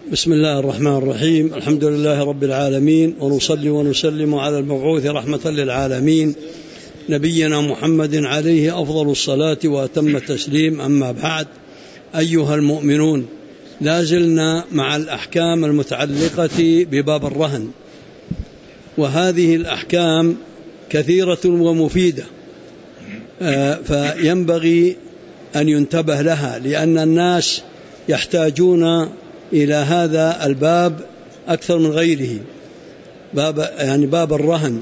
بسم الله الرحمن الرحيم. الحمد لله رب العالمين، ونصلي ونسلم على المبعوث رحمة للعالمين نبينا محمد عليه أفضل الصلاة وأتم التسليم. أما بعد، أيها المؤمنون، لازلنا مع الأحكام المتعلقة بباب الرهن، وهذه الأحكام كثيرة ومفيدة، فينبغي أن ينتبه لها، لأن الناس يحتاجون إلى هذا الباب أكثر من غيره، باب الرهن،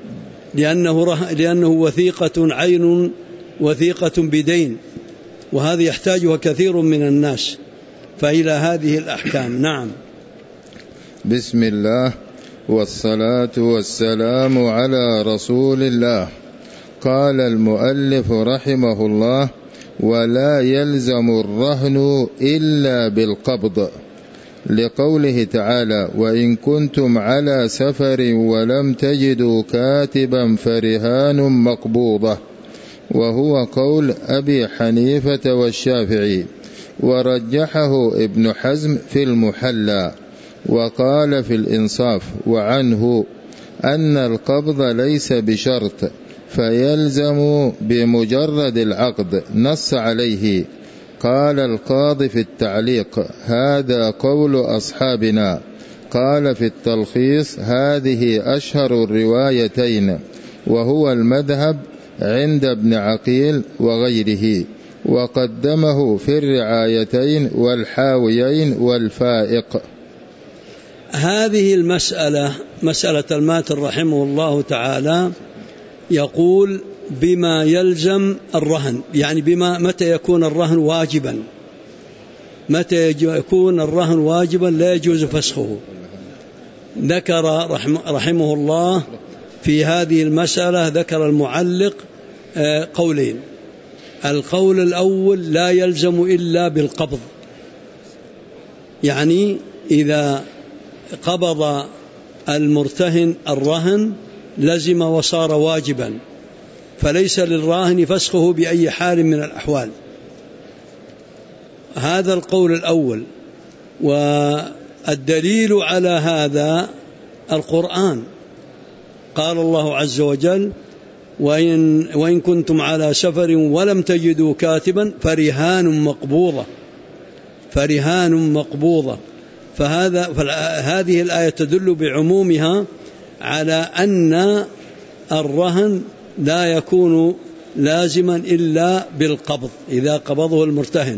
لأنه وثيقة عين، وثيقة بدين، وهذا يحتاجها كثير من الناس، فإلى هذه الأحكام. نعم. بسم الله والصلاة والسلام على رسول الله. قال المؤلف رحمه الله: ولا يلزم الرهن إلا بالقبض، لقوله تعالى: وإن كنتم على سفر ولم تجدوا كاتبا فرهان مقبوضة، وهو قول أبي حنيفة والشافعي، ورجحه ابن حزم في المحلى، وقال في الإنصاف وعنه أن القبض ليس بشرط، فيلزم بمجرد العقد، نص عليه. قال القاضي في التعليق: هذا قول أصحابنا. قال في التلخيص: هذه أشهر الروايتين، وهو المذهب عند ابن عقيل وغيره، وقدمه في الرعايتين والحاويين والفائق. هذه المسألة، مسألة الماتر رحمه الله تعالى، يقول بما يلزم الرهن، يعني متى يكون الرهن واجبا، متى يكون الرهن واجبا لا يجوز فسخه. ذكر رحمه الله في هذه المسألة، ذكر المعلق قولين. القول الأول: لا يلزم إلا بالقبض، يعني إذا قبض المرتهن الرهن لزم وصار واجبا، فليس للراهن فسخه بأي حال من الأحوال. هذا القول الأول. والدليل على هذا القرآن، قال الله عز وجل: وإن كنتم على سفر ولم تجدوا كاتبا فرهان مقبوضة، فرهان مقبوضة. فهذه الآية تدل بعمومها على أن الرهن لا يكون لازما إلا بالقبض، إذا قبضه المرتهن.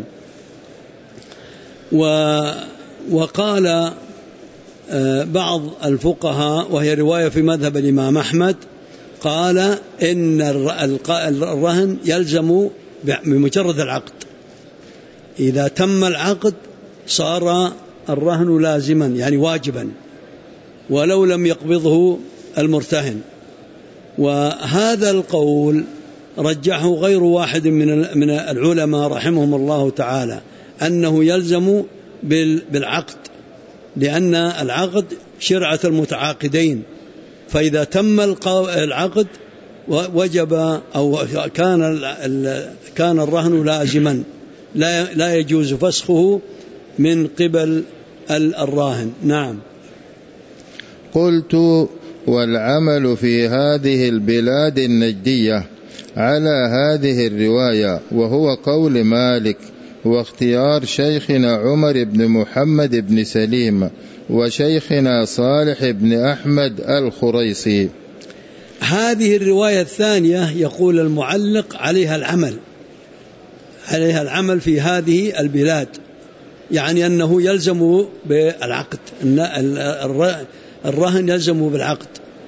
وقال بعض الفقهاء، وهي رواية في مذهب الإمام أحمد، قال إن الرهن يلزم بمجرد العقد، إذا تم العقد صار الرهن لازما، يعني واجبا، ولو لم يقبضه المرتهن. وهذا القول رجحه غير واحد من العلماء رحمهم الله تعالى، أنه يلزم بالعقد، لأن العقد شرعة المتعاقدين، فإذا تم العقد وجب أو كان الرهن لازما، لا يجوز فسخه من قبل الراهن. نعم. قلت: والعمل في هذه البلاد النجدية على هذه الرواية، وهو قول مالك، واختيار شيخنا عمر بن محمد بن سليم، وشيخنا صالح بن أحمد الخريصي. هذه الرواية الثانية يقول المعلق عليها العمل في هذه البلاد، يعني أنه يلزم بالعقد، الرهن يلزم بالعقد.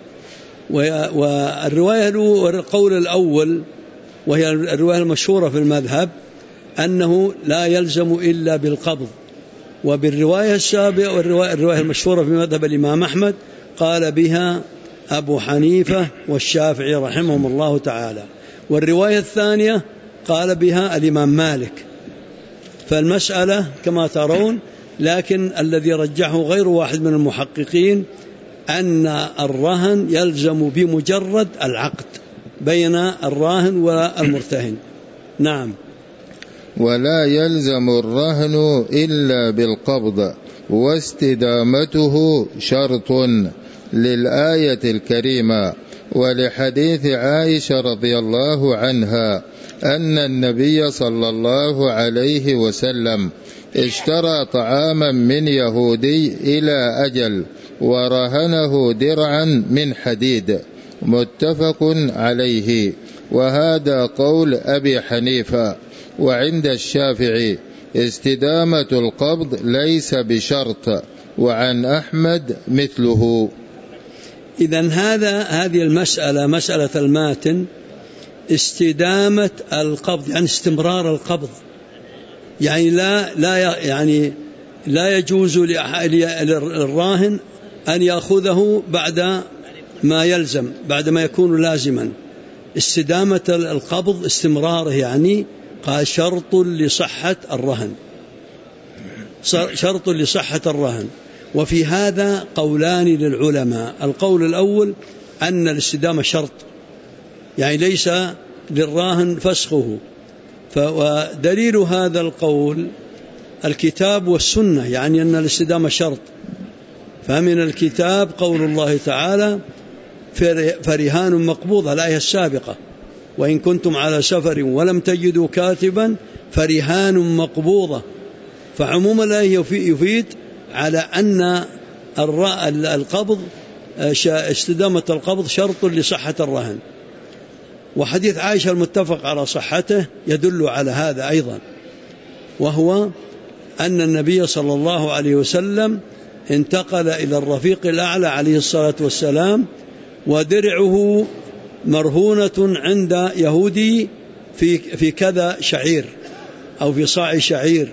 والرواية القول الأول، وهي الرواية المشهورة في المذهب، أنه لا يلزم إلا بالقبض. وبالرواية السابقة، والرواية المشهورة في مذهب الإمام أحمد، قال بها أبو حنيفة والشافعي رحمهم الله تعالى. والرواية الثانية قال بها الإمام مالك. فالمسألة كما ترون، لكن الذي رجحه غير واحد من المحققين أن الرهن يلزم بمجرد العقد بين الراهن والمرتهن. نعم. ولا يلزم الرهن إلا بالقبض واستدامته شرط للآية الكريمة ولحديث عائشة رضي الله عنها أن النبي صلى الله عليه وسلم اشترى طعاما من يهودي إلى أجل ورهنه درعا من حديد، متفق عليه. وهذا قول أبي حنيفة. وعند الشافعي استدامة القبض ليس بشرط، وعن أحمد مثله. إذن هذه المسألة، مسألة الماتن، استدامة القبض يعني استمرار القبض، يعني لا يجوز للراهن أن يأخذه بعد ما يلزم، بعد ما يكون لازما. استدامة القبض استمراره، يعني قال شرط لصحة الرهن، شرط لصحة الرهن. وفي هذا قولان للعلماء. القول الأول أن الاستدامة شرط، يعني ليس للراهن فسخه. ودليل هذا القول الكتاب والسنة، يعني أن الاستدامة شرط. فمن الكتاب قول الله تعالى فرهان مقبوضة، الآية السابقة، وإن كنتم على سفر ولم تجدوا كاتبا فرهان مقبوضة. فعموم الآية يفيد على أن القبض، استدامة القبض شرط لصحة الرهن. وحديث عائشة المتفق على صحته يدل على هذا أيضا، وهو أن النبي صلى الله عليه وسلم انتقل إلى الرفيق الأعلى عليه الصلاة والسلام، ودرعه مرهونة عند يهودي في كذا شعير أو في صاع شعير،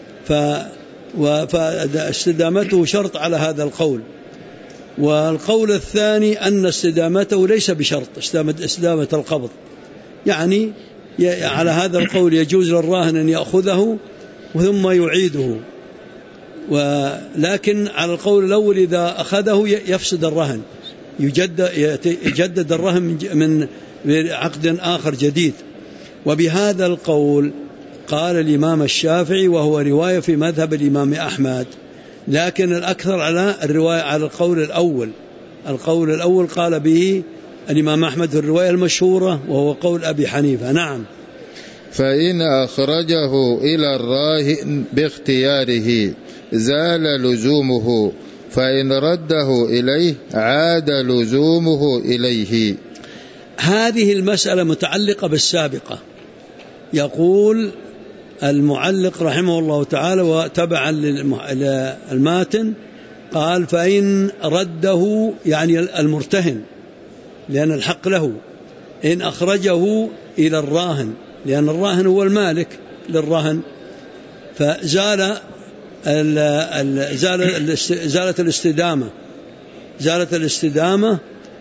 فاستدامته شرط على هذا القول. والقول الثاني أن استدامته ليس بشرط، استدامة القبض، يعني على هذا القول يجوز للراهن أن يأخذه ثم يعيده. ولكن على القول الأول إذا أخذه يفسد الرهن، يجدد الرهن من عقد آخر جديد. وبهذا القول قال الإمام الشافعي، وهو رواية في مذهب الإمام أحمد، لكن الأكثر على الرواية على القول الأول. القول الأول قال به الإمام أحمد في الرواية المشهورة، وهو قول أبي حنيفة. نعم. فإن أخرجه إلى الراهن باختياره زال لزومه، فإن رده إليه عاد لزومه إليه. هذه المسألة متعلقة بالسابقة. يقول المعلق رحمه الله تعالى وتبعا للماتن، قال فإن رده، يعني المرتهن، لأن الحق له، إن أخرجه إلى الراهن، لأن الراهن هو المالك للرهن، فزالت الاستدامة،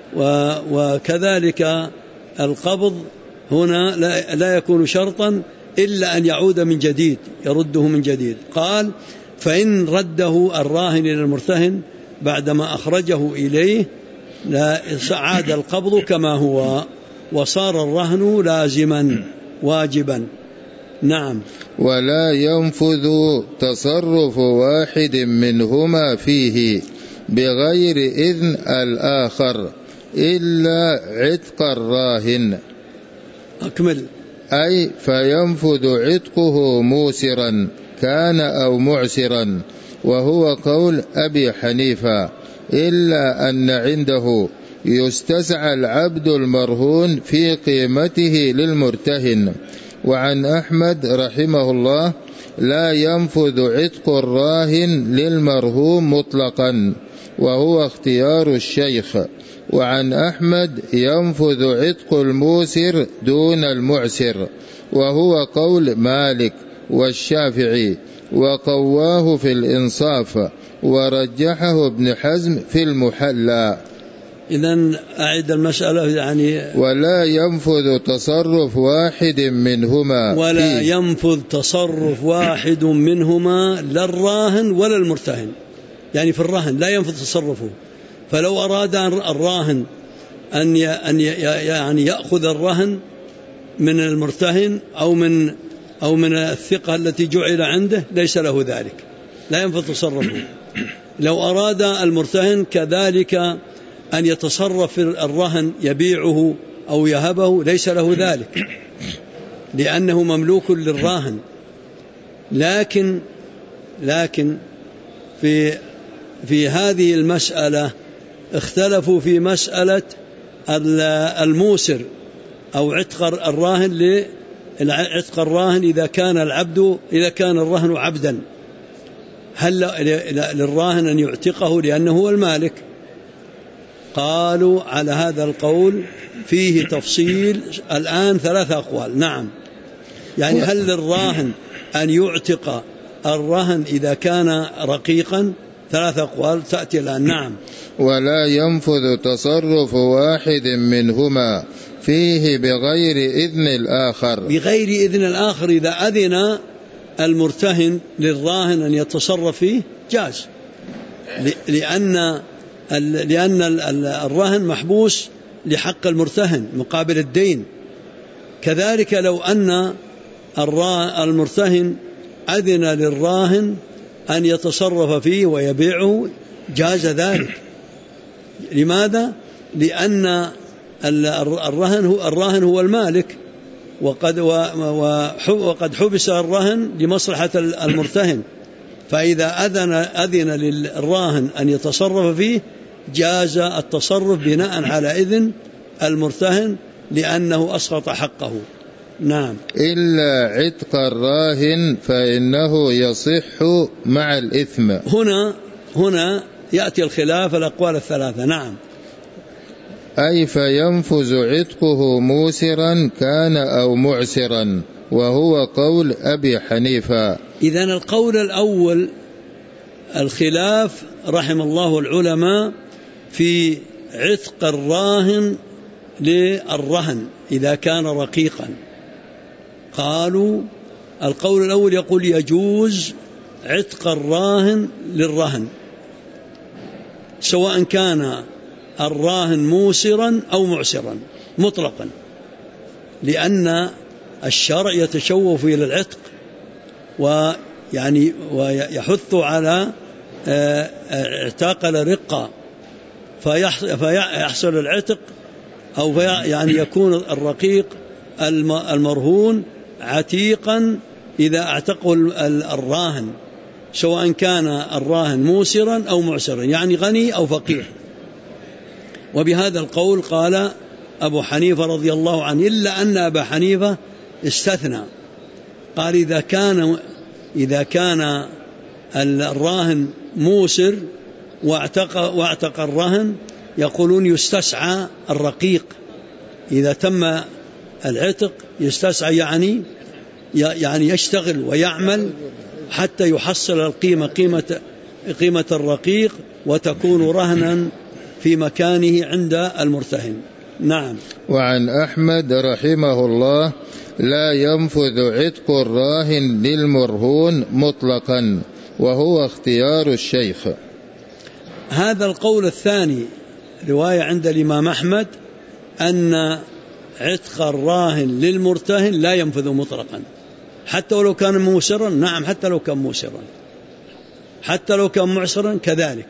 وكذلك القبض هنا لا يكون شرطا إلا أن يعود من جديد، يرده من جديد. قال فإن رده الراهن إلى المرتهن بعدما أخرجه إليه لا عاد القبض كما هو، وصار الرهن لازما واجبا. نعم. ولا ينفذ تصرف واحد منهما فيه بغير إذن الآخر إلا عتق الراهن. أكمل. أي فينفذ عتقه موسرا كان أو معسرا، وهو قول أبي حنيفة، إلا أن عنده يستسعى العبد المرهون في قيمته للمرتهن. وعن أحمد رحمه الله لا ينفذ عتق الراهن للمرهون مطلقا، وهو اختيار الشيخ. وعن أحمد ينفذ عتق الموسر دون المعسر، وهو قول مالك والشافعي، وقواه في الإنصاف، ورجحه ابن حزم في المحلى. إذن أعد المسألة، يعني ولا ينفذ تصرف واحد منهما، ولا ينفذ تصرف واحد منهما لا الراهن ولا المرتهن، يعني في الرهن لا ينفذ تصرفه. فلو أراد الراهن أن يعني يأخذ الرهن من المرتهن أو من أو من الثقة التي جعل عنده ليس له ذلك، لا ينفذ تصرفه. لو أراد المرتهن كذلك أن يتصرف في الرهن يبيعه أو يهبه ليس له ذلك، لأنه مملوك للراهن. لكن في هذه المسألة اختلفوا في مسألة الموسر أو عتق الراهن. عتق الراهن إذا كان الرهن عبدا، هل للراهن أن يعتقه لأنه هو المالك؟ قالوا على هذا القول فيه تفصيل الآن 3 أقوال. نعم، يعني هل للراهن أن يعتق الرهن إذا كان رقيقا؟ 3 أقوال تأتي الآن. نعم. ولا ينفذ تصرف واحد منهما فيه بغير إذن الآخر. بغير إذن الآخر، إذا أذن المرتهن للراهن أن يتصرف فيه جاز، لأن الرهن محبوس لحق المرتهن مقابل الدين. كذلك لو أن المرتهن أذن للراهن أن يتصرف فيه ويبيعه جاز ذلك. لماذا؟ لأن الراهن هو المالك، وقد حبس الرهن لمصلحة المرتهن، فإذا أذن للراهن أن يتصرف فيه جاز التصرف بناء على إذن المرتهن لأنه أسقط حقه. نعم. إلا عتق الراهن فإنه يصح مع الإثم. هنا يأتي الخلاف الأقوال 3. نعم. أي فينفذ عتقه موسرا كان أو معسرا، وهو قول أبي حنيفة. إذن القول الأول الخلاف رحم الله العلماء في عتق الراهن للرهن إذا كان رقيقا. قالوا القول الأول يقول يجوز عتق الراهن للرهن سواء كان الراهن موسرا أو معسرا مطلقا، لأن الشرع يتشوف إلى العتق ويحث على اعتاق الرقة، فيحصل العتق أو يعني يكون الرقيق المرهون عتيقا إذا اعتقه الراهن، سواء كان الراهن موسرا أو معسرا، يعني غني أو فقير. وبهذا القول قال أبو حنيفة رضي الله عنه، إلا أن أبا حنيفة استثنى، قال إذا كان الراهن موسر واعتق الرهن يقولون يستسعى الرقيق إذا تم العتق، يستسعى يعني يشتغل ويعمل حتى يحصل قيمة الرقيق وتكون رهنا في مكانه عند المرتهن. نعم. وعن أحمد رحمه الله لا ينفذ عتق الراهن للمرهون مطلقا، وهو اختيار الشيخ. هذا القول الثاني رواية عند الإمام أحمد أن عتق الراهن للمرتهن لا ينفذ مطلقا حتى ولو كان موسرا. نعم، حتى لو كان موسرا، حتى لو كان معسرا كذلك.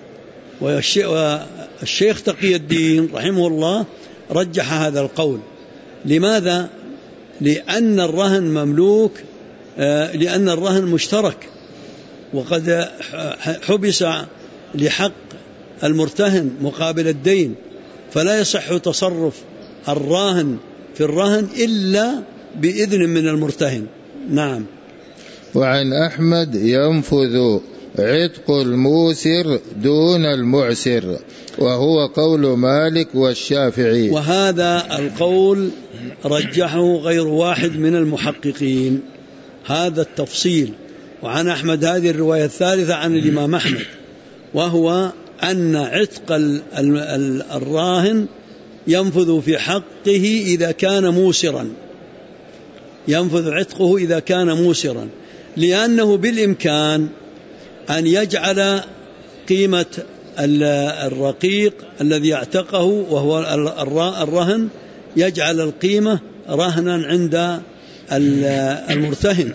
والشيخ تقي الدين رحمه الله رجح هذا القول. لماذا؟ لأن الرهن مملوك، لأن الرهن مشترك، وقد حبس لحق المرتهن مقابل الدين، فلا يصح تصرف الراهن في الرهن إلا بإذن من المرتهن. نعم. وعن أحمد ينفذ عتق الموسر دون المعسر، وهو قول مالك والشافعي. وهذا القول رجحه غير واحد من المحققين، هذا التفصيل. وعن أحمد هذه الرواية الثالثة عن الإمام أحمد، وهو أن عتق الراهن ينفذ في حقه إذا كان موسرا، ينفذ عتقه إذا كان موسرا، لأنه بالإمكان أن يجعل قيمة الرقيق الذي يعتقه وهو الرهن، يجعل القيمة رهنا عند المرتهن،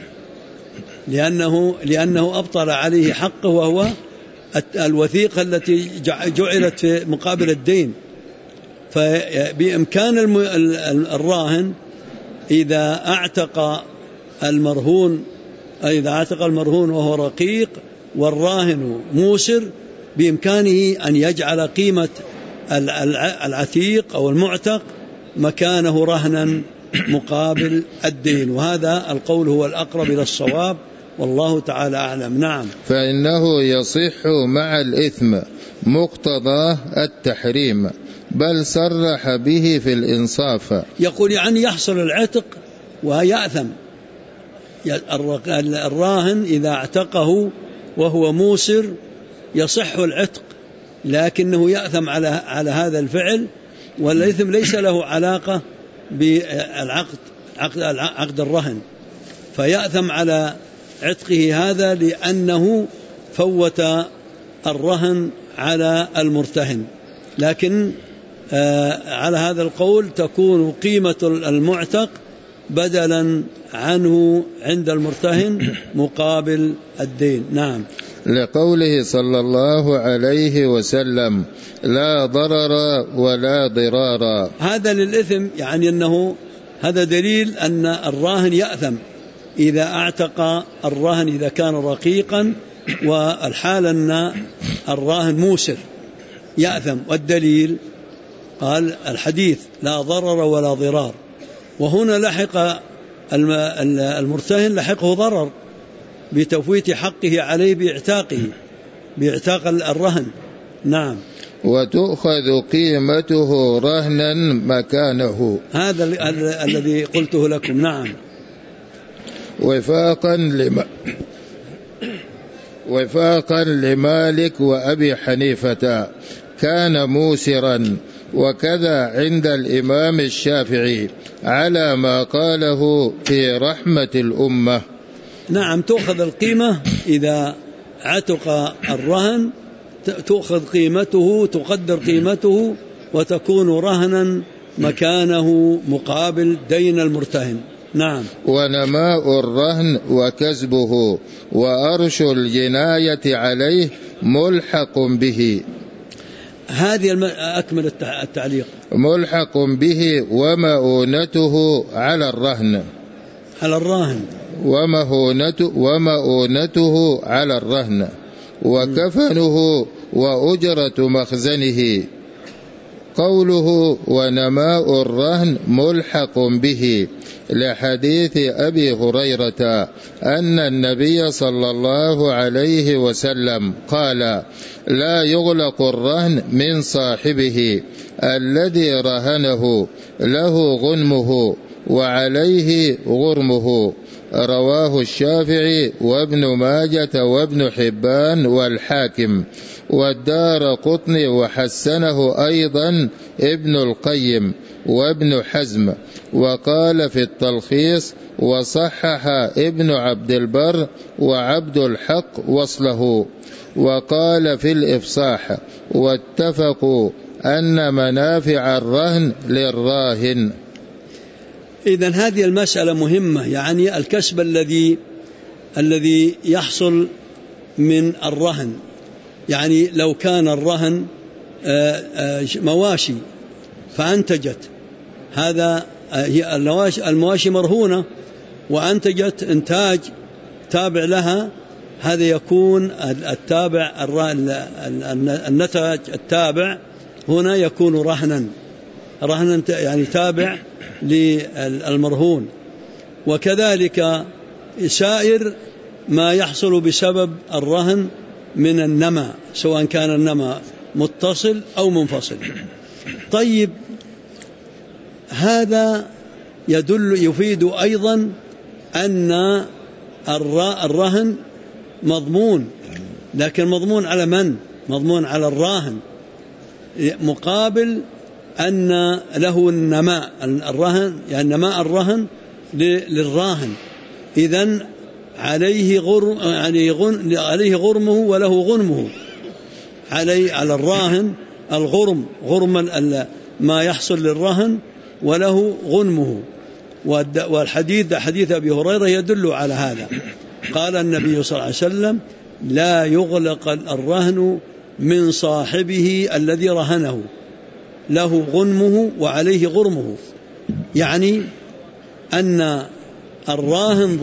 لأنه أبطل عليه حقه، وهو الوثيقة التي جعلت في مقابل الدين. فبإمكان الراهن إذا أعتق المرهون وهو رقيق والراهن موسر، بإمكانه أن يجعل قيمة العتيق أو المعتق مكانه رهنا مقابل الدين، وهذا القول هو الأقرب إلى الصواب، والله تعالى أعلم. نعم. فإنه يصح مع الإثم مقتضى التحريم، بل صرح به في الإنصاف. يقول يعني يحصل العتق ويأثم. الراهن إذا اعتقه وهو موسر يصح العتق، لكنه يأثم على هذا الفعل، والإثم ليس له علاقة عقد الرهن، فيأثم على عتقه هذا لأنه فوت الرهن على المرتهن. لكن على هذا القول تكون قيمة المعتق بدلا عنه عند المرتهن مقابل الدين. نعم. لقوله صلى الله عليه وسلم: لا ضرر ولا ضرار. هذا للإثم، يعني أنه هذا دليل أن الراهن يأثم إذا اعتق الراهن إذا كان رقيقا، والحال أن الراهن موسر يأثم. والدليل قال الحديث: لا ضرر ولا ضرار. وهنا لحق المرتهن لحقه ضرر بتفويت حقه عليه باعتاق الرهن. نعم. وتؤخذ قيمته رهنا مكانه. هذا الذي قلته لكم. نعم. وفاقا لمالك وأبي حنيفة كان موسرا، وكذا عند الإمام الشافعي على ما قاله في رحمة الأمة. نعم. تأخذ القيمة إذا عتق الرهن، تأخذ قيمته، تقدر قيمته، وتكون رهنا مكانه مقابل دين المرتهن. نعم. ونماء الرهن وكسبه وأرش الجناية عليه ملحق به. هذه أكمل التعليق. ملحق به ومؤونته على الرهن. ومؤونته على الرهن، وكفنه وأجرة مخزنه. قوله ونماء الرهن ملحق به لحديث أبي هريرة أن النبي صلى الله عليه وسلم قال: لا يغلق الرهن من صاحبه الذي رهنه، له غنمه وعليه غرمه. رواه الشافعي وابن ماجة وابن حبان والحاكم والدارقطني، وحسنه أيضا ابن القيم وابن حزم، وقال في التلخيص: وصحح ابن عبد البر وعبد الحق وصله. وقال في الإفصاح: واتفقوا أن منافع الرهن للراهن. إذن هذه المسألة مهمة، يعني الكسب الذي يحصل من الرهن. يعني لو كان الرهن مواشي فأنتجت، هذا المواشي مرهونة وأنتجت إنتاج تابع لها، هذا يكون التابع النتاج التابع هنا يكون رهنا يعني تابع للمرهون. وكذلك سائر ما يحصل بسبب الرهن من النماء، سواء كان النماء متصل أو منفصل. طيب، هذا يفيد أيضا أن الرهن مضمون، لكن مضمون على من؟ مضمون على الراهن، مقابل أن له النماء الرهن، يعني نماء الرهن للراهن. إذن عليه غرمه وله غنمه. على الراهن غرم ما يحصل للرهن، وله غنمه. والحديث حديث أبي هريرة يدل على هذا. قال النبي صلى الله عليه وسلم: لا يغلق الرهن من صاحبه الذي رهنه، له غنمه وعليه غرمه، يعني أن الراهن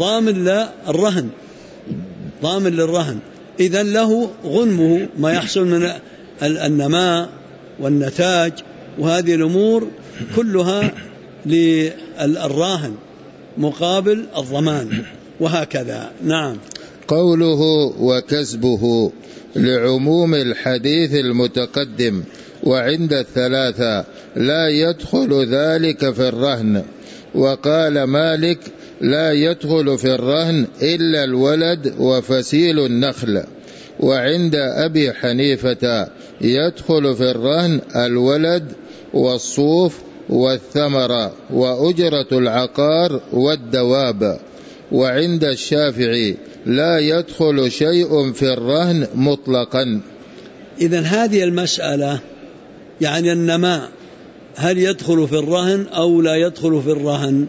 ضامن للرهن، إذن له غنمه، ما يحصل من النماء والنتاج وهذه الأمور كلها للراهن مقابل الضمان، وهكذا. نعم. قوله وكسبه لعموم الحديث المتقدم، وعند الثلاثة لا يدخل ذلك في الرهن. وقال مالك: لا يدخل في الرهن إلا الولد وفسيل النخل. وعند أبي حنيفة يدخل في الرهن الولد والصوف والثمرة وأجرة العقار والدواب. وعند الشافعي لا يدخل شيء في الرهن مطلقا. إذن هذه المسألة يعني النماء هل يدخل في الرهن أو لا يدخل في الرهن؟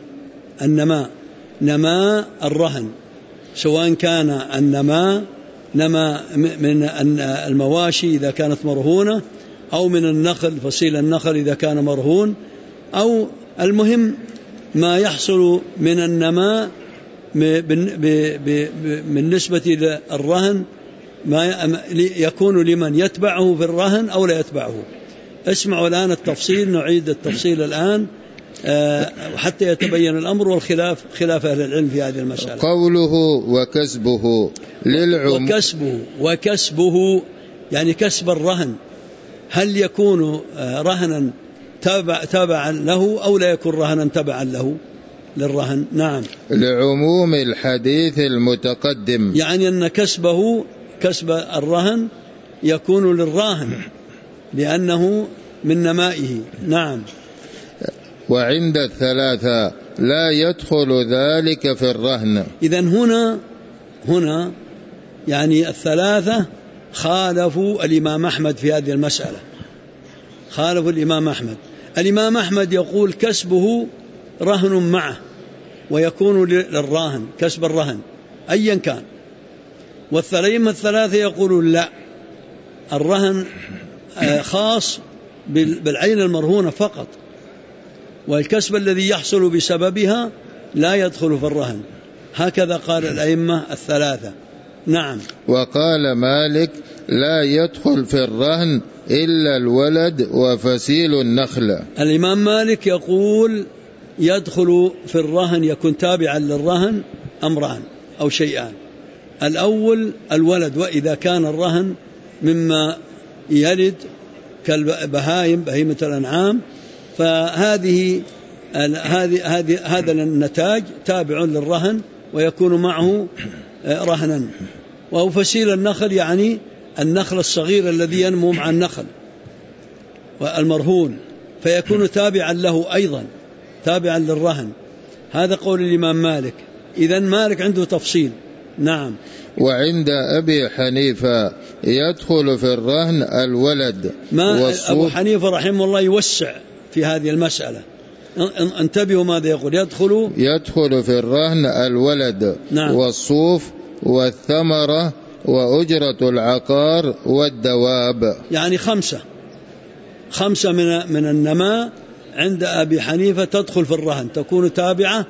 نماء الرهن، سواء كان النماء من المواشي إذا كانت مرهونة، أو من النخل فصيل النخل إذا كان مرهون، أو المهم ما يحصل من النماء بالنسبة للرهن ما يكون لمن يتبعه في الرهن أو لا يتبعه. اسمعوا الآن التفصيل، نعيد التفصيل الآن حتى يتبين الأمر والخلاف، خلاف أهل العلم في هذه المسألة. قوله وكسبه للعموم. وكسبه يعني كسب الرهن، هل يكون رهنا تابعا له أو لا يكون رهنا تبعا له للرهن؟ نعم. لعموم الحديث المتقدم، يعني أن كسب الرهن يكون للراهن لأنه من نمائه. نعم. وعند الثلاثة لا يدخل ذلك في الرهن. إذن هنا يعني الثلاثة خالفوا الإمام أحمد في هذه المسألة، خالفوا الإمام أحمد. الإمام أحمد يقول كسبه رهن معه ويكون للراهن كسب الرهن أيا كان. والأئمة الثلاثة يقولون لا، الرهن خاص بالعين المرهونة فقط، والكسب الذي يحصل بسببها لا يدخل في الرهن. هكذا قال الأئمة الثلاثة. نعم. وقال مالك: لا يدخل في الرهن إلا الولد وفسيل النخل. الإمام مالك يقول يدخل في الرهن، يكون تابعا للرهن أمران أو شيئان. الأول الولد، وإذا كان الرهن مما يلد بهيمة الأنعام، فهذه هذا النتاج تابع للرهن ويكون معه رهنا. وهو فسيل النخل يعني النخل الصغير الذي ينمو مع النخل والمرهون، فيكون تابعا له أيضا، تابعا للرهن. هذا قول الإمام مالك. إذن مالك عنده تفصيل. نعم. وعند أبي حنيفة يدخل في الرهن الولد والصوف. أبو حنيفة رحمه الله يوسع في هذه المسألة. انتبهوا ماذا يقول: يدخل في الرهن الولد. نعم. والصوف والثمرة وأجرة العقار والدواب، يعني خمسة من النماء عند أبي حنيفة تدخل في الرهن، تكون تابعة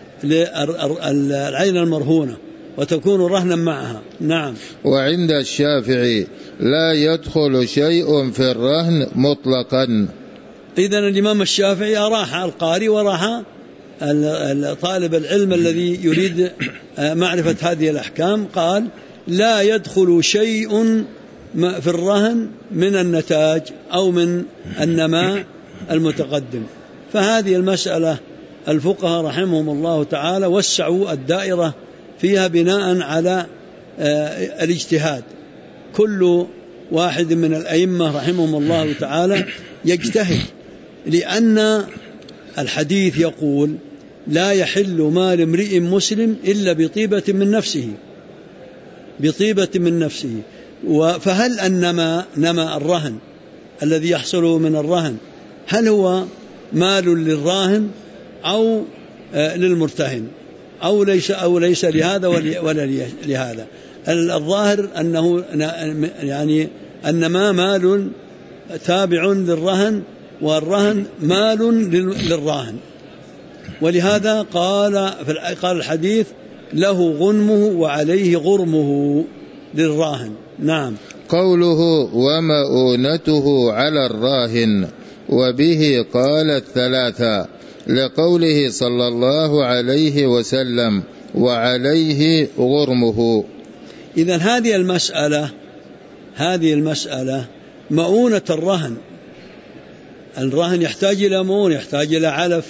للعين المرهونة وتكون رهنا معها. نعم. وعند الشافعي لا يدخل شيء في الرهن مطلقا. إذن الإمام الشافعي أراح القارئ وراح طالب العلم الذي يريد معرفة هذه الأحكام، قال لا يدخل شيء في الرهن من النتاج أو من النماء المتقدم. فهذه المسألة الفقهاء رحمهم الله تعالى وسعوا الدائرة فيها بناء على الاجتهاد. كل واحد من الأئمة رحمهم الله تعالى يجتهد، لأن الحديث يقول لا يحل مال امرئ مسلم إلا بطيبة من نفسه. فهل نما الرهن الذي يحصل من الرهن هل هو مال للراهن أو للمرتهن، أو ليس لهذا ولا لهذا. الظاهر أنه يعني أنما مال تابع للرهن، والرهن مال للراهن، ولهذا قال الحديث له غنمه وعليه غرمه للراهن. نعم. قوله ومؤونته على الراهن، وبه قال الثلاثة، لقوله صلى الله عليه وسلم وعليه غرمه. إذن هذه المسألة مؤونة الرهن يحتاج إلى مؤونة، يحتاج إلى علف،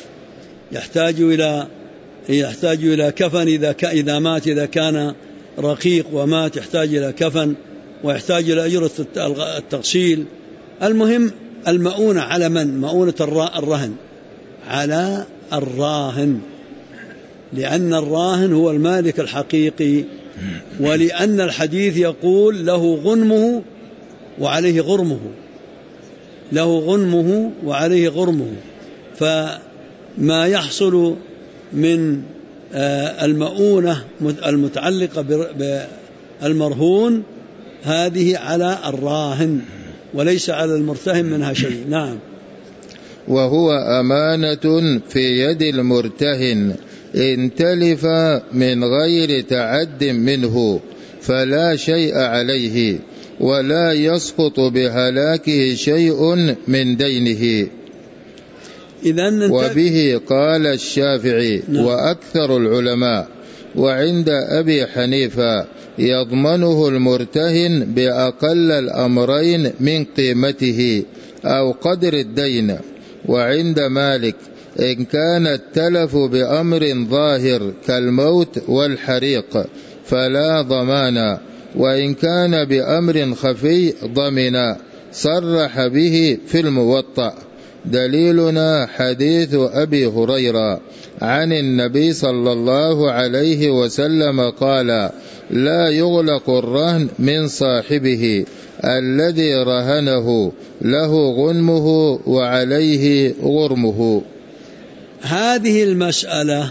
يحتاج إلى كفن إذا مات، إذا كان رقيق ومات يحتاج إلى كفن، ويحتاج إلى أجرة التغسيل. المهم المؤونة على من؟ مؤونة الرهن على الراهن، لأن الراهن هو المالك الحقيقي، ولأن الحديث يقول له غنمه وعليه غرمه، له غنمه وعليه غرمه. فما يحصل من المؤونة المتعلقة بالمرهون هذه على الراهن وليس على المرتهن منها شيء. نعم. وهو أمانة في يد المرتهن إن تلف من غير تعد منه فلا شيء عليه، ولا يسقط بهلاكه شيء من دينه. وبه قال الشافعي وأكثر العلماء. وعند أبي حنيفة يضمنه المرتهن بأقل الأمرين من قيمته أو قدر الدين. وعند مالك إن كان التلف بأمر ظاهر كالموت والحريق فلا ضمان، وإن كان بأمر خفي ضمن، صرح به في الموطأ. دليلنا حديث أبي هريرة عن النبي صلى الله عليه وسلم قال لا يغلق الرهن من صاحبه الذي رهنه، له غنمه وعليه غرمه. هذه المسألة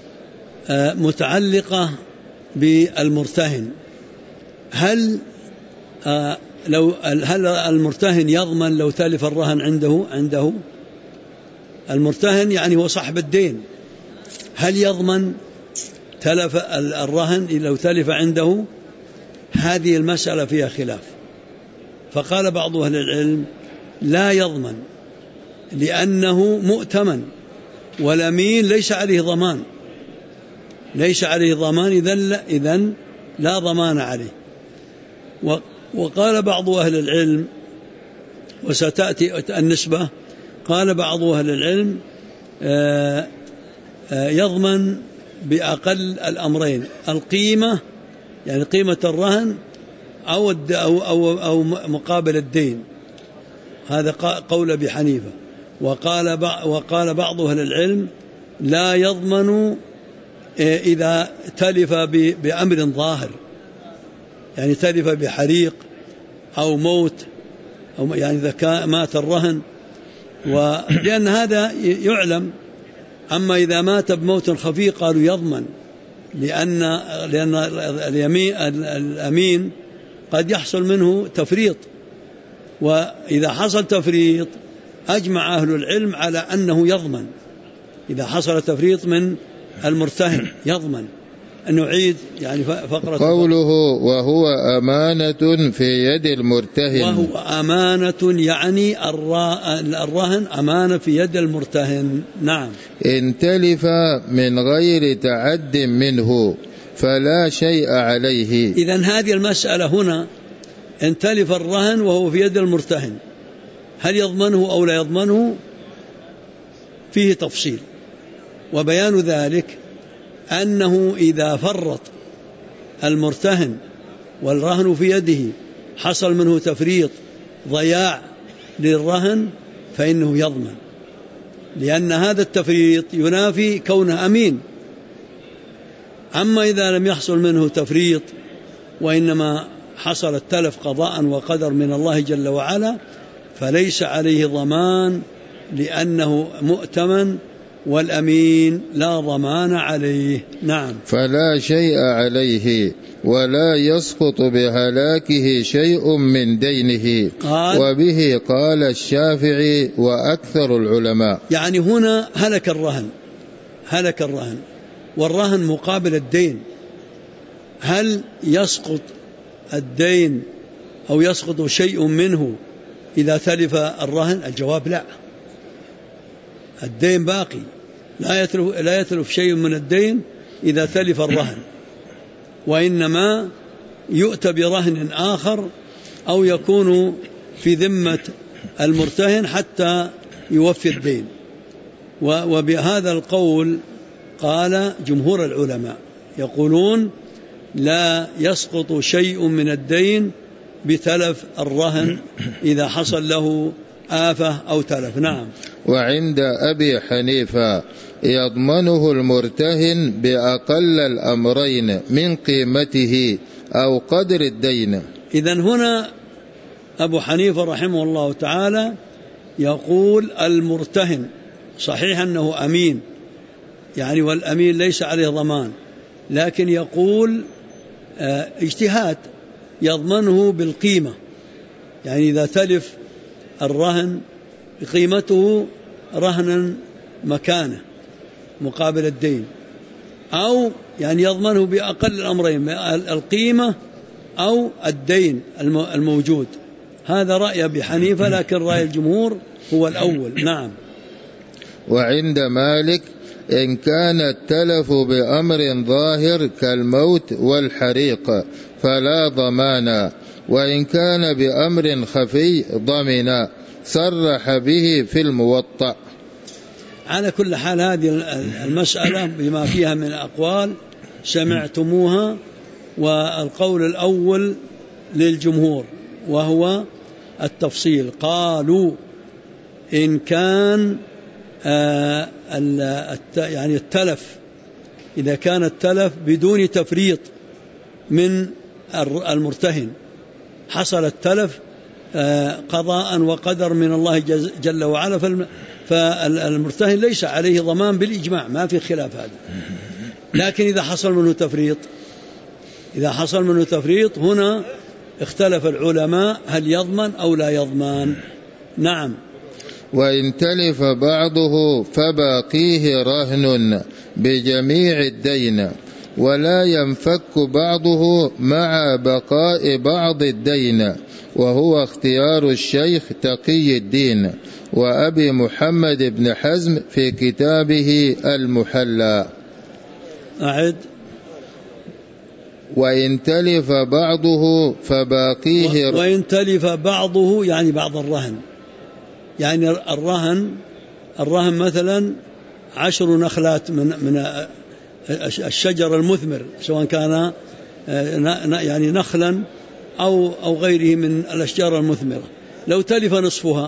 متعلقة بالمرتهن. هل المرتهن يضمن لو تلف الرهن عنده المرتهن يعني هو صاحب الدين، هل يضمن تلف الرهن لو تلف عنده؟ هذه المسألة فيها خلاف. فقال بعض أهل العلم لا يضمن، لأنه مؤتمن، والأمين ليس عليه ضمان، إذن لا ضمان عليه. وقال بعض أهل العلم، وستأتي النسبة، قال بعض أهل العلم يضمن بأقل الأمرين، القيمة يعني قيمة الرهن أو مقابل الدين. هذا قول أبي حنيفة. وقال بعض أهل العلم لا يضمن إذا تلف بأمر ظاهر، يعني تلف بحريق أو موت، أو يعني إذا مات الرهن، لأن هذا يعلم. أما إذا مات بموت خفي قالوا يضمن، لأن الأمين قد يحصل منه تفريط، وإذا حصل تفريط أجمع أهل العلم على أنه يضمن. إذا حصل تفريط من المرتهن يضمن. أن نعيد يعني فقرة قوله وهو أمانة في يد المرتهن. وهو أمانة يعني الرهن أمانة في يد المرتهن. نعم. إن تلف من غير تعد منه فلا شيء عليه. إذن هذه المسألة هنا، إن تلف الرهن وهو في يد المرتهن هل يضمنه أو لا يضمنه؟ فيه تفصيل، وبيان ذلك أنه إذا فرط المرتهن والرهن في يده، حصل منه تفريط ضياع للرهن، فإنه يضمن، لأن هذا التفريط ينافي كونه أمين. أما إذا لم يحصل منه تفريط وإنما حصل التلف قضاء وقدر من الله جل وعلا، فليس عليه ضمان، لأنه مؤتمن والأمين لا ضمان عليه. نعم. فلا شيء عليه ولا يسقط بهلاكه شيء من دينه. وبه قال الشافعي وأكثر العلماء. يعني هنا هلك الرهن والرهن مقابل الدين. هل يسقط الدين أو يسقط شيء منه إذا تلف الرهن؟ الجواب لا، الدين باقي، لا يتلف شيء من الدين إذا تلف الرهن، وإنما يؤتى برهن آخر أو يكون في ذمة المرتهن حتى يوفي الدين. وبهذا القول قال جمهور العلماء، يقولون لا يسقط شيء من الدين بتلف الرهن إذا حصل له آفة أو تلف. نعم. وعند أبي حنيفة يضمنه المرتهن بأقل الأمرين من قيمته أو قدر الدين. إذن هنا أبو حنيفة رحمه الله تعالى يقول المرتهن صحيح أنه أمين، يعني والأمين ليس عليه ضمان، لكن يقول اجتهاد يضمنه بالقيمة، يعني إذا تلف الرهن قيمته رهنا مكانه مقابل الدين، أو يعني يضمنه بأقل الأمرين، القيمة أو الدين الموجود. هذا رأي أبي حنيفة، لكن رأي الجمهور هو الأول. نعم. وعند مالك إن كان التلف بأمر ظاهر كالموت والحريق فلا ضمان، وإن كان بأمر خفي ضمن، صرح به في الموطأ. على كل حال هذه المسألة بما فيها من أقوال سمعتموها، والقول الأول للجمهور وهو التفصيل. قالوا إن كان يعني التلف، إذا كان التلف بدون تفريط من المرتهن، حصل التلف قضاء وقدر من الله جل وعلا، فالمرتهن ليس عليه ضمان بالإجماع، ما في خلاف هذا. لكن إذا حصل منه تفريط هنا اختلف العلماء هل يضمن أو لا يضمن. نعم. وإن تلف بعضه فباقيه رهن بجميع الدين، ولا ينفك بعضه مع بقاء بعض الدين، وهو اختيار الشيخ تقي الدين وأبي محمد بن حزم في كتابه المحلى. أعد. وإن تلف بعضه فباقيه وإن تلف بعضه يعني بعض الرهن، يعني الرهن مثلا 10 نخلات من الشجر المثمر، سواء كان يعني نخلا أو غيره من الأشجار المثمرة، لو تلف نصفها،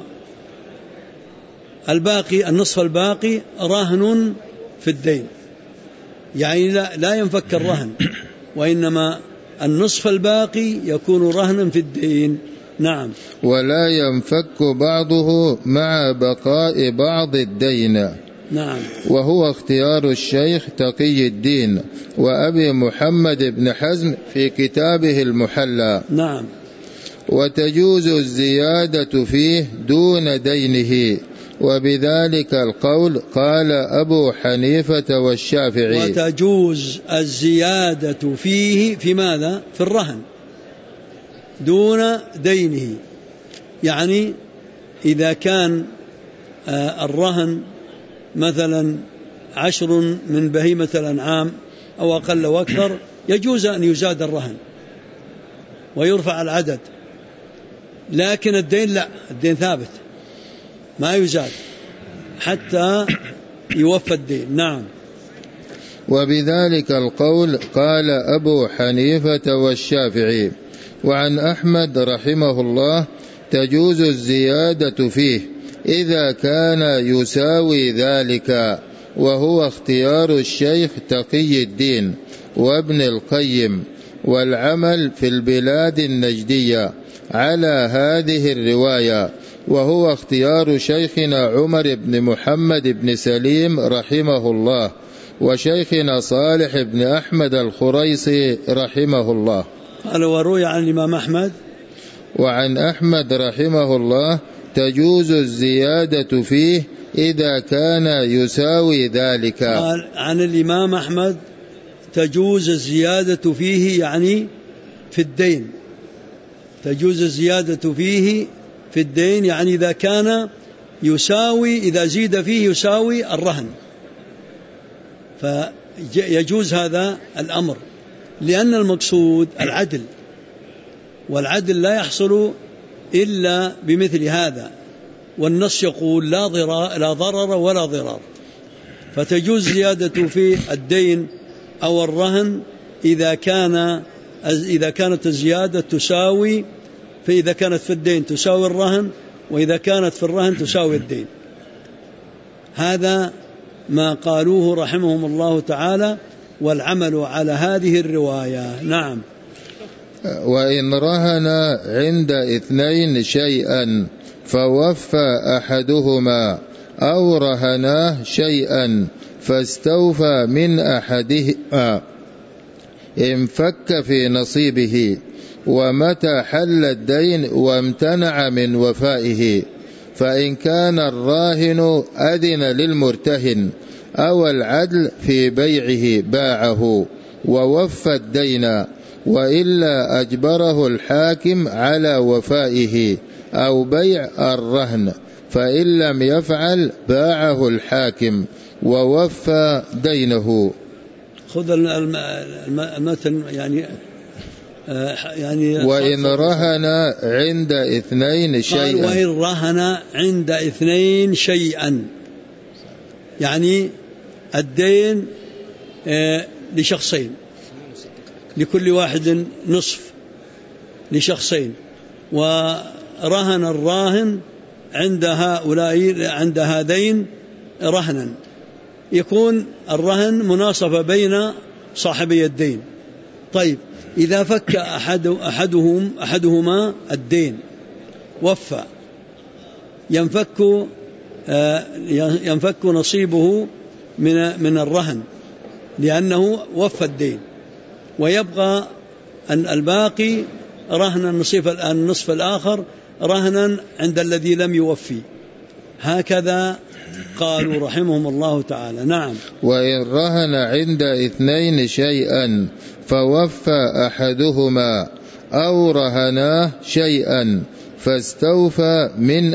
النصف الباقي رهن في الدين، يعني لا ينفك الرهن، وإنما النصف الباقي يكون رهنا في الدين. نعم. ولا ينفك بعضه مع بقاء بعض الدين. نعم. وهو اختيار الشيخ تقي الدين وأبي محمد بن حزم في كتابه المحلى. نعم. وتجوز الزيادة فيه دون دينه، وبذلك القول قال أبو حنيفة والشافعي. وتجوز الزيادة فيه في ماذا؟ في الرهن دون دينه، يعني إذا كان الرهن مثلا 10 من بهيمة الأنعام أو أقل وأكثر، يجوز أن يزاد الرهن ويرفع العدد، لكن الدين لا، الدين ثابت ما يزاد حتى يوفى الدين. نعم. وبذلك القول قال أبو حنيفة والشافعي. وعن أحمد رحمه الله تجوز الزيادة فيه إذا كان يساوي ذلك، وهو اختيار الشيخ تقي الدين وابن القيم، والعمل في البلاد النجدية على هذه الرواية، وهو اختيار شيخنا عمر بن محمد بن سليم رحمه الله، وشيخنا صالح بن أحمد الخريصي رحمه الله. قال وروي عن الإمام أحمد وعن أحمد رحمه الله تجوز الزيادة فيه إذا كان يساوي ذلك. قال عن الإمام أحمد تجوز الزيادة فيه يعني في الدين، تجوز الزيادة فيه في الدين يعني إذا كان يساوي، إذا زيد فيه يساوي الرهن فيجوز هذا الأمر، لأن المقصود العدل، والعدل لا يحصل إلا بمثل هذا، والنص يقول لا ضرر ولا ضرار، فتجوز زيادة في الدين أو الرهن إذا كانت الزيادة تساوي، فإذا كانت في الدين تساوي الرهن، وإذا كانت في الرهن تساوي الدين. هذا ما قالوه رحمهم الله تعالى، والعمل على هذه الرواية. نعم. وإن رهن عند اثنين شيئا فوفى أحدهما أو رهناه شيئا فاستوفى من أحدهما انفك في نصيبه، ومتى حل الدين وامتنع من وفائه، فإن كان الراهن أذن للمرتهن أو العدل في بيعه باعه ووفى الدين، وإلا أجبره الحاكم على وفائه أو بيع الرهن، فإن لم يفعل باعه الحاكم ووفى دينه. خذ المثل يعني وإن رهن عند اثنين شيئا. وإن رهن عند اثنين شيئا يعني الدين لشخصين، لكل واحد نصف لشخصين، ورهن الراهن عند هؤلاء عند هذين رهنا، يكون الرهن مناصفة بين صاحبي الدين. طيب إذا فك أحدهما الدين وفى، ينفك نصيبه من الرهن لأنه وفى الدين، ويبقى الباقي رهنا النصف الآخر رهنا عند الذي لم يوفي. هكذا قالوا رحمهم الله تعالى. نعم. وإن رهن عند اثنين شيئا فوفى أحدهما أو رهناه شيئا فاستوفى من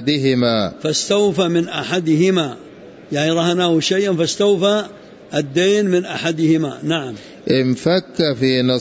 أحدهما يعني رهناه شيئا فاستوفى الدين من أحدهما. نعم. انفك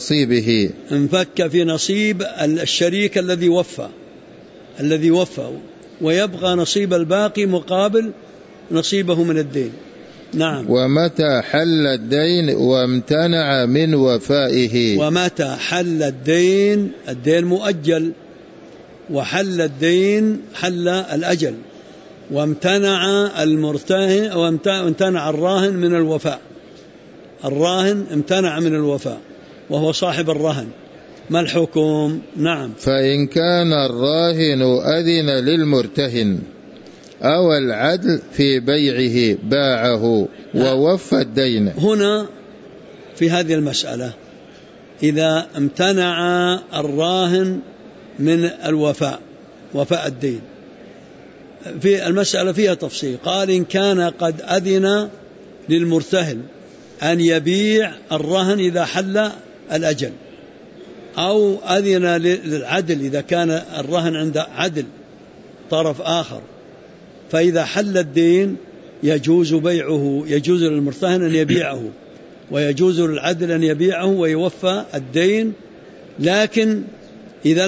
في نصيب الشريك الذي وفى ويبقى نصيب الباقي مقابل نصيبه من الدين. نعم. ومتى حل الدين وامتنع من وفائه. ومتى حل الدين مؤجل، وحل الدين حل الأجل، وامتنع المرتهن وامتنع الراهن من الوفاء. الراهن امتنع من الوفاء وهو صاحب الرهن، ما الحكم؟ نعم. فإن كان الراهن أذن للمرتهن أو العدل في بيعه باعه ووفى الدين. هنا في هذه المسألة إذا امتنع الراهن من وفاء الدين، في المسألة فيها تفصيل. قال إن كان قد أذن للمرتهن أن يبيع الرهن إذا حل الأجل، أو أذن للعدل إذا كان الرهن عند عدل طرف آخر، فإذا حل الدين يجوز بيعه، يجوز للمرتهن أن يبيعه، ويجوز للعدل أن يبيعه ويوفى الدين. لكن إذا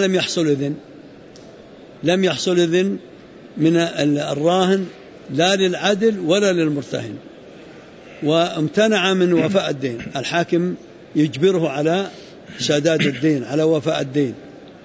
لم يحصل إذن من الراهن لا للعدل ولا للمرتهن، وامتنع من وفاء الدين، الحاكم يجبره على سداد الدين، على وفاء الدين،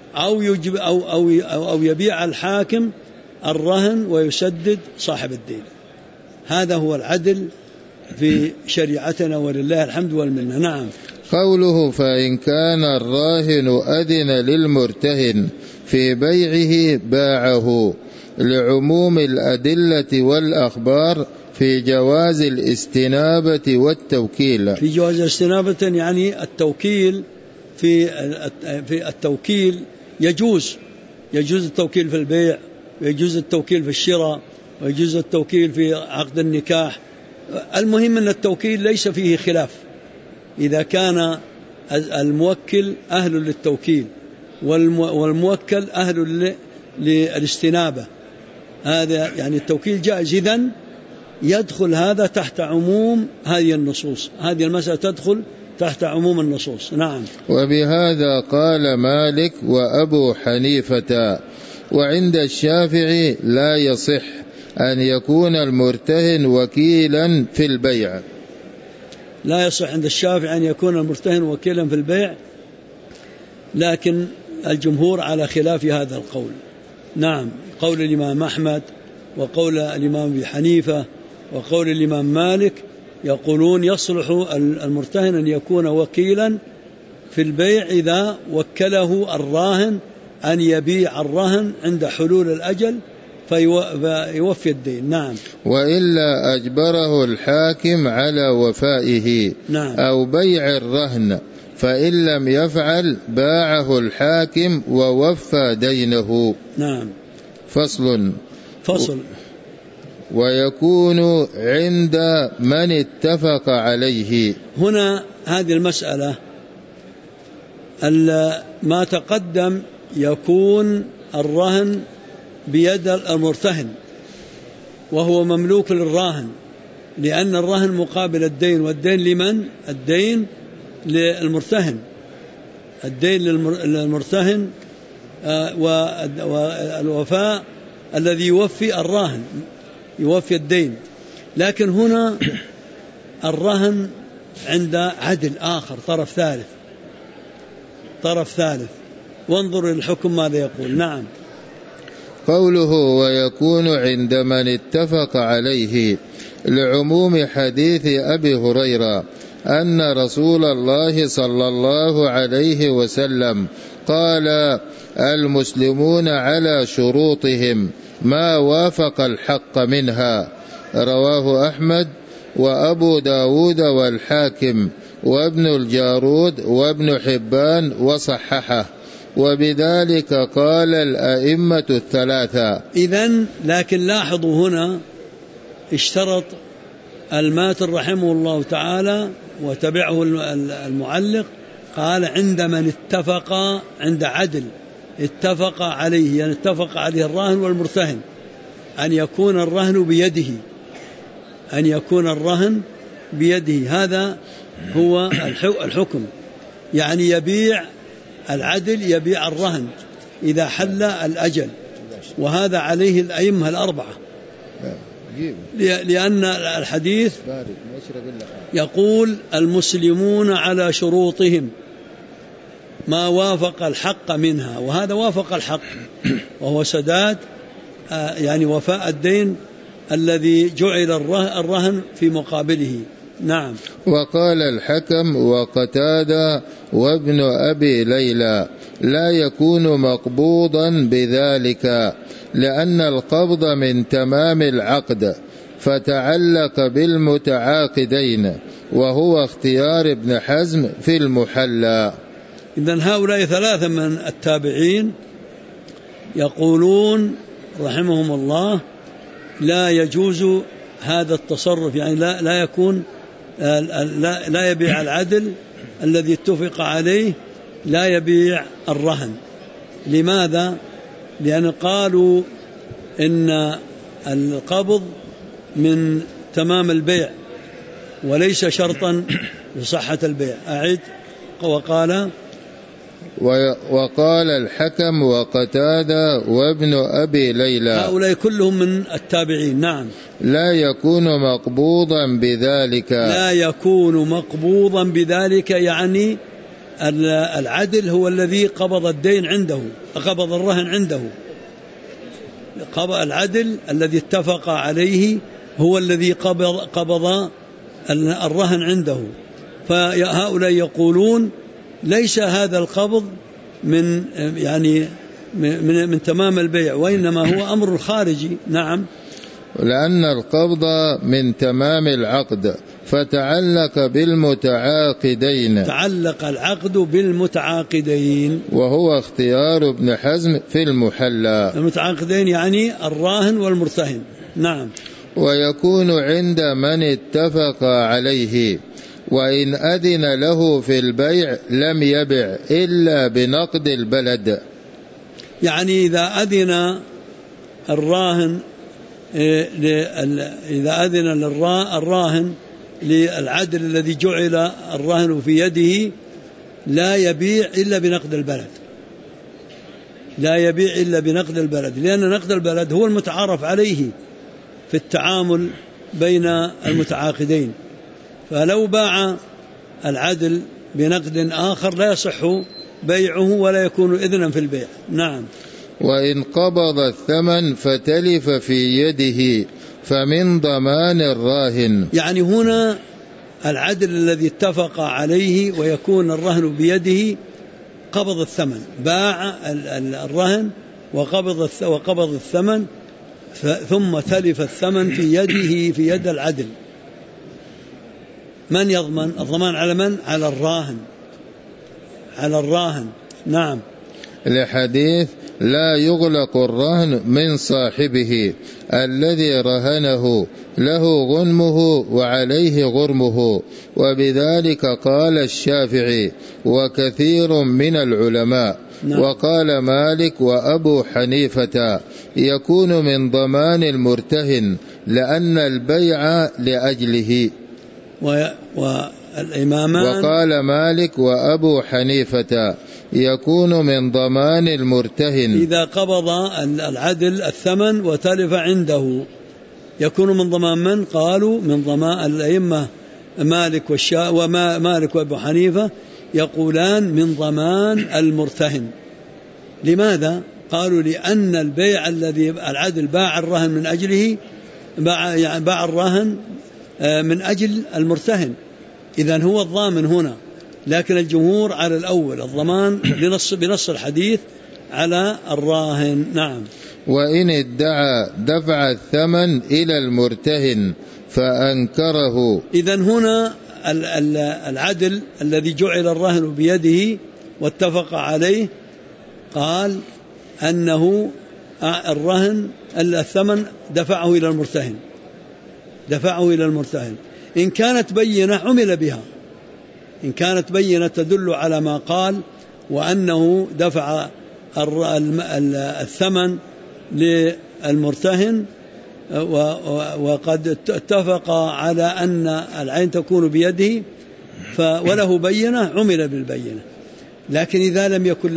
أو يبيع الحاكم الرهن ويسدد صاحب الدين. هذا هو العدل في شريعتنا ولله الحمد والمنة. نعم. قوله فإن كان الراهن أذن للمرتهن في بيعه باعه لعموم الأدلة والأخبار في جواز الاستنابة والتوكيل. في جواز الاستنابة يعني التوكيل، في التوكيل يجوز التوكيل في البيع، ويجوز التوكيل في الشراء، ويجوز التوكيل في عقد النكاح. المهم أن التوكيل ليس فيه خلاف إذا كان الموكل أهل للتوكيل والموكل أهل للاستنابة، هذا يعني التوكيل جائز. إذن يدخل هذا تحت عموم هذه النصوص، هذه المسألة تدخل تحت عموم النصوص. نعم. وبهذا قال مالك وأبو حنيفة. وعند الشافعي لا يصح أن يكون المرتهن وكيلا في البيع. لا يصح عند الشافعي أن يكون المرتهن وكيلا في البيع، لكن الجمهور على خلاف هذا القول. نعم، قول الإمام أحمد وقول الإمام أبي حنيفة وقول الإمام مالك يقولون يصلح المرتهن أن يكون وكيلا في البيع إذا وكله الراهن أن يبيع الرهن عند حلول الأجل فيوفي الدين. نعم. وإلا أجبره الحاكم على وفائه. نعم. أو بيع الرهن، فإن لم يفعل باعه الحاكم ووفى دينه. نعم. فصل. ويكون عند من اتفق عليه. هنا هذه المسألة ما تقدم يكون الرهن بيد المرتهن وهو مملوك للراهن، لأن الرهن مقابل الدين، والدين لمن؟ الدين للمرتهن، الدين للمرتهن، والوفاء الذي يوفي الراهن يوفي الدين. لكن هنا الرهن عند عدل آخر، طرف ثالث. وانظر الحكم ماذا يقول. نعم. قوله ويكون عند من اتفق عليه لعموم حديث أبي هريرة أن رسول الله صلى الله عليه وسلم قال المسلمون على شروطهم ما وافق الحق منها. رواه أحمد وأبو داود والحاكم وابن الجارود وابن حبان وصححه، وبذلك قال الأئمة الثلاثة. إذن لكن لاحظوا هنا اشترط الماتر رحمه الله تعالى وتبعه المعلق، قال عند من اتفق، عند عدل اتفق عليه، يعني اتفق عليه الراهن والمرتهن أن يكون الرهن بيده، هذا هو الحكم. يعني يبيع العدل، يبيع الرهن إذا حل الأجل، وهذا عليه الأئمة الأربعة، لأن الحديث يقول المسلمون على شروطهم ما وافق الحق منها، وهذا وافق الحق وهو سداد يعني وفاء الدين الذي جعل الرهن في مقابله. نعم. وقال الحكم وقتادة وابن أبي ليلى لا يكون مقبوضا بذلك، لأن القبض من تمام العقد فتعلق بالمتعاقدين، وهو اختيار ابن حزم في المحلى. إذن هؤلاء ثلاثة من التابعين يقولون رحمهم الله لا يجوز هذا التصرف، يعني لا يكون لا يبيع العدل الذي اتفق عليه، لا يبيع الرهن. لماذا؟ لأن قالوا إن القبض من تمام البيع وليس شرطا لصحة البيع. أعد. وقال الحكم وقتادة وابن أبي ليلى هؤلاء كلهم من التابعين. نعم. لا يكون مقبوضا بذلك، لا يكون مقبوضا بذلك، يعني العدل هو الذي قبض الدين عنده، قبض الرهن عنده. العدل الذي اتفق عليه هو الذي قبض الرهن عنده. فهؤلاء يقولون ليس هذا القبض من يعني من تمام البيع، وإنما هو أمر خارجي. نعم. لأن القبض من تمام العقد فتعلق بالمتعاقدين، تعلق العقد بالمتعاقدين، وهو اختيار ابن حزم في المحلى. المتعاقدين يعني الراهن والمرتهن. نعم. ويكون عند من اتفق عليه، وإن أذن له في البيع لم يبع إلا بنقد البلد. يعني إذا أذن الراهن الراهن للعدل الذي جعل الرهن في يده لا يبيع إلا بنقد البلد، لا يبيع إلا بنقد البلد، لأن نقد البلد هو المتعارف عليه في التعامل بين المتعاقدين. فلو باع العدل بنقد آخر لا يصح بيعه ولا يكون إذنا في البيع. نعم. وإن قبض الثمن فتلف في يده فمن ضمان الراهن. يعني هنا العدل الذي اتفق عليه ويكون الرهن بيده قبض الثمن، باع الرهن وقبض الثمن، ثم تلف الثمن في يده في يد العدل. من يضمن؟ الضمان على من؟ على الراهن، على الراهن. نعم. لحديث لا يغلق الرهن من صاحبه الذي رهنه له غنمه وعليه غرمه، وبذلك قال الشافعي وكثير من العلماء. نعم. وقال مالك وأبو حنيفة يكون من ضمان المرتهن لأن البيع لأجله. والإمامان وقال مالك وأبو حنيفة يكون من ضمان المرتهن إذا قبض العدل الثمن وتلف عنده، يكون من ضمان من؟ قالوا من ضمان الأئمة مالك وأبو حنيفة يقولان من ضمان المرتهن. لماذا؟ قالوا لأن البيع الذي العدل باع الرهن من أجله، باع الرهن من أجل المرتهن، إذن هو الضامن هنا. لكن الجمهور على الأول الضمان بنص الحديث على الراهن. نعم. وإن ادعى دفع الثمن إلى المرتهن فأنكره، إذن هنا العدل الذي جعل الرهن بيده واتفق عليه قال أنه الرهن الثمن دفعه إلى المرتهن، دفعه إلى المرتهن. إن كانت بينة عمل بها، إن كانت بينة تدل على ما قال وأنه دفع الثمن للمرتهن وقد اتفق على أن العين تكون بيده وله بينة عمل بالبينة. لكن إذا لم يكن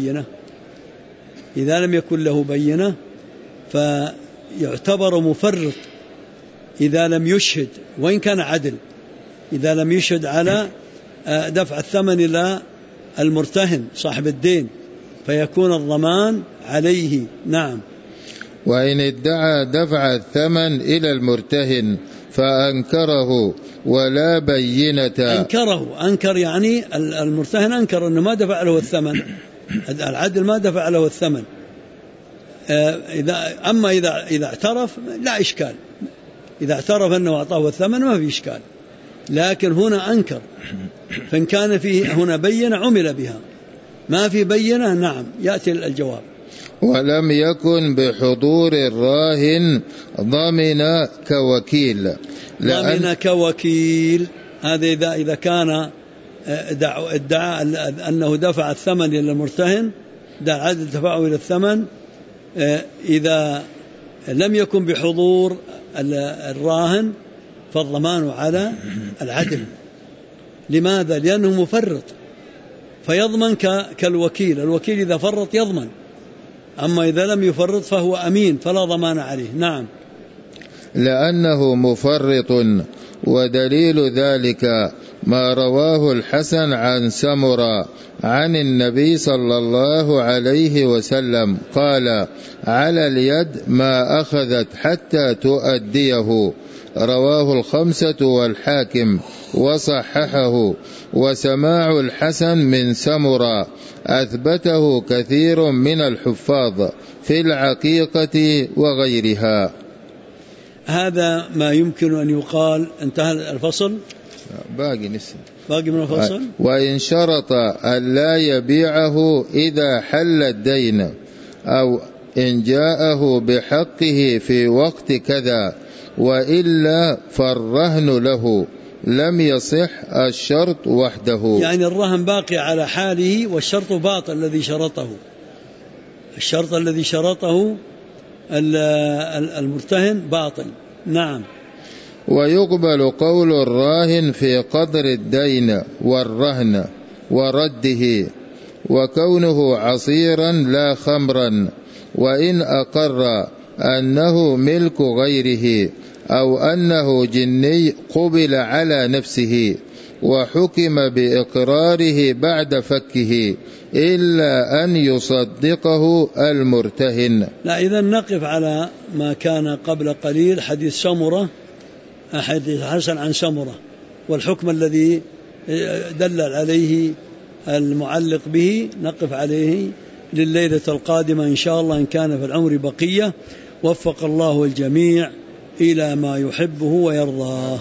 له بينة فيعتبر مفرط إذا لم يشهد، وإن كان عدل، إذا لم يشهد على دفع الثمن إلى المرتهن صاحب الدين فيكون الضمان عليه. نعم. وإن ادعى دفع الثمن إلى المرتهن فأنكره ولا بينة، أنكر يعني المرتهن أنكر أنه ما دفع له الثمن، العدل ما دفع له الثمن. أما إذا اعترف لا إشكال، إذا اعترف أنه أعطاه الثمن ما في إشكال. لكن هنا أنكر، فإن كان فيه هنا بينة عمل بها، ما في بينة نعم يأتي الجواب. ولم يكن بحضور الراهن ضمن كوكيل، ضمن كوكيل هذا إذا كان ادعى أنه دفع الثمن إلى المرتهن، دع عدل دفعه إلى الثمن، إذا لم يكن بحضور الراهن فالضمان على العدل. لماذا؟ لأنه مفرط فيضمن كالوكيل، الوكيل إذا فرط يضمن، أما إذا لم يفرط فهو أمين فلا ضمان عليه. نعم. لأنه مفرط ودليل ذلك ما رواه الحسن عن سمرة عن النبي صلى الله عليه وسلم قال: على اليد ما أخذت حتى تؤديه. رواه الخمسة والحاكم وصححه. وسماع الحسن من سمرة أثبته كثير من الحفاظ في العقيقة وغيرها. هذا ما يمكن أن يقال. انتهى الفصل، باقي من الفصل. وإن شرط أن لا يبيعه إذا حل الدين أو إن جاءه بحقه في وقت كذا وإلا فالرهن له لم يصح الشرط وحده. يعني الرهن باقي على حاله والشرط باطل الذي شرطه. الشرط الذي شرطه المرتهن باطل. نعم. ويقبل قول الراهن في قدر الدين والرهن ورده وكونه عصيرا لا خمرا، وإن أقر أنه ملك غيره أو أنه جني قبل على نفسه وحكم بإقراره بعد فكه إلا أن يصدقه المرتهن. لا، إذا نقف على ما كان قبل قليل، حديث سمرة، حديث حسن عن سمرة، والحكم الذي دلل عليه المعلق به نقف عليه لليلة القادمة إن شاء الله إن كان في العمر بقية. وفق الله الجميع إلى ما يحبه ويرضاه.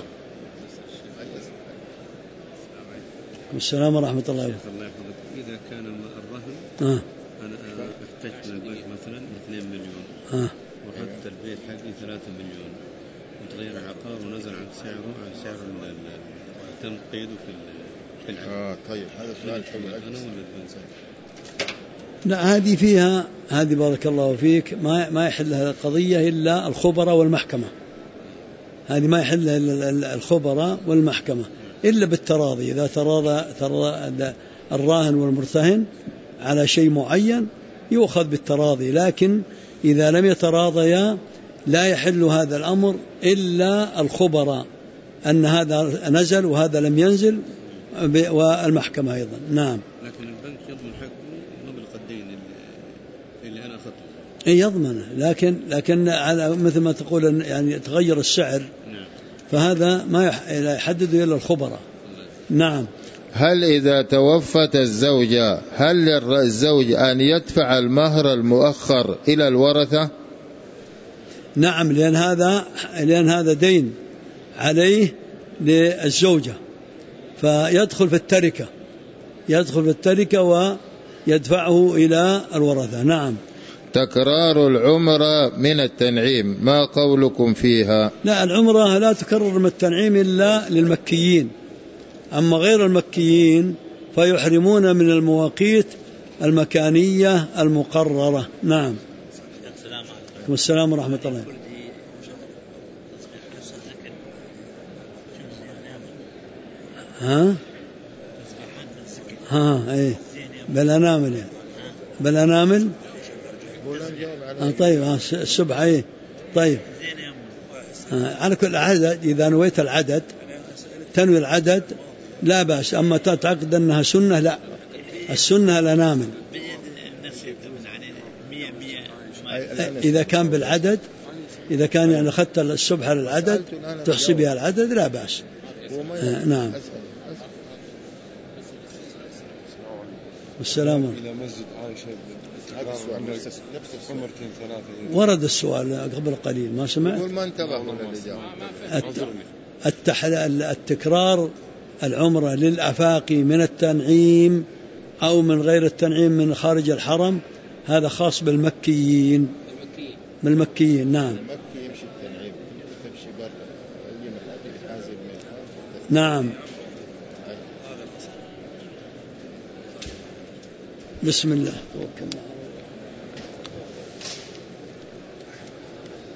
والسلام ورحمة الله وبركاته. إذا كان الرهن أنا احتجت من البنك مثلا 2 مليون وحدد البيت حقي 3 مليون وتغير العقار ونزل عن سعر تم قيده في العقد. طيب هذا سؤال حلو. أنا ولا البنك؟ لا، هذه فيها، هذه بارك الله فيك ما يحلها القضية إلا الخبراء والمحكمة. هذه ما يحلها إلا الخبراء والمحكمة إلا بالتراضي. إذا تراضى الراهن والمرتهن على شيء معين يؤخذ بالتراضي، لكن إذا لم يتراضيا لا يحل هذا الأمر إلا الخبراء، أن هذا نزل وهذا لم ينزل، والمحكمة أيضا. نعم. لكن البنك يضمن حقه مبلغ الدين اللي أنا أخذته. يضمنه، لكن على مثل ما تقول يعني يتغير السعر. نعم. فهذا ما يحدد إلا الخبراء. نعم. هل إذا توفت الزوجة هل للزوج أن يدفع المهر المؤخر إلى الورثة؟ نعم، لأن هذا دين عليه للزوجة، فيدخل في التركة ويدفعه إلى الورثة. نعم. تكرار العمرة من التنعيم ما قولكم فيها؟ لا، العمرة لا تكرر من التنعيم إلا للمكيين، أما غير المكيين فيحرمون من المواقيت المكانية المقررة. نعم. والسلام ورحمة الله. ايه بالأنامل. طيب السبعة. ايه طيب. على كل عدد إذا نويت العدد تنوي العدد لا بأس، أما تعتقد أنها سنة لا، السنة الأنامل. إذا كان بالعدد، إذا كان يعني أخذت السبحة للعدد تحسبها العدد لا بأس. نعم. والسلام. إلى مسجد عائشة ورد السؤال قبل قليل ما سمعت. التكرار العمرة للأفاقي من التنعيم أو من غير التنعيم من خارج الحرم هذا خاص بالمكيين. نعم. نعم. بسم الله توكلنا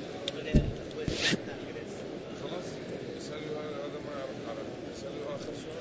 على الله.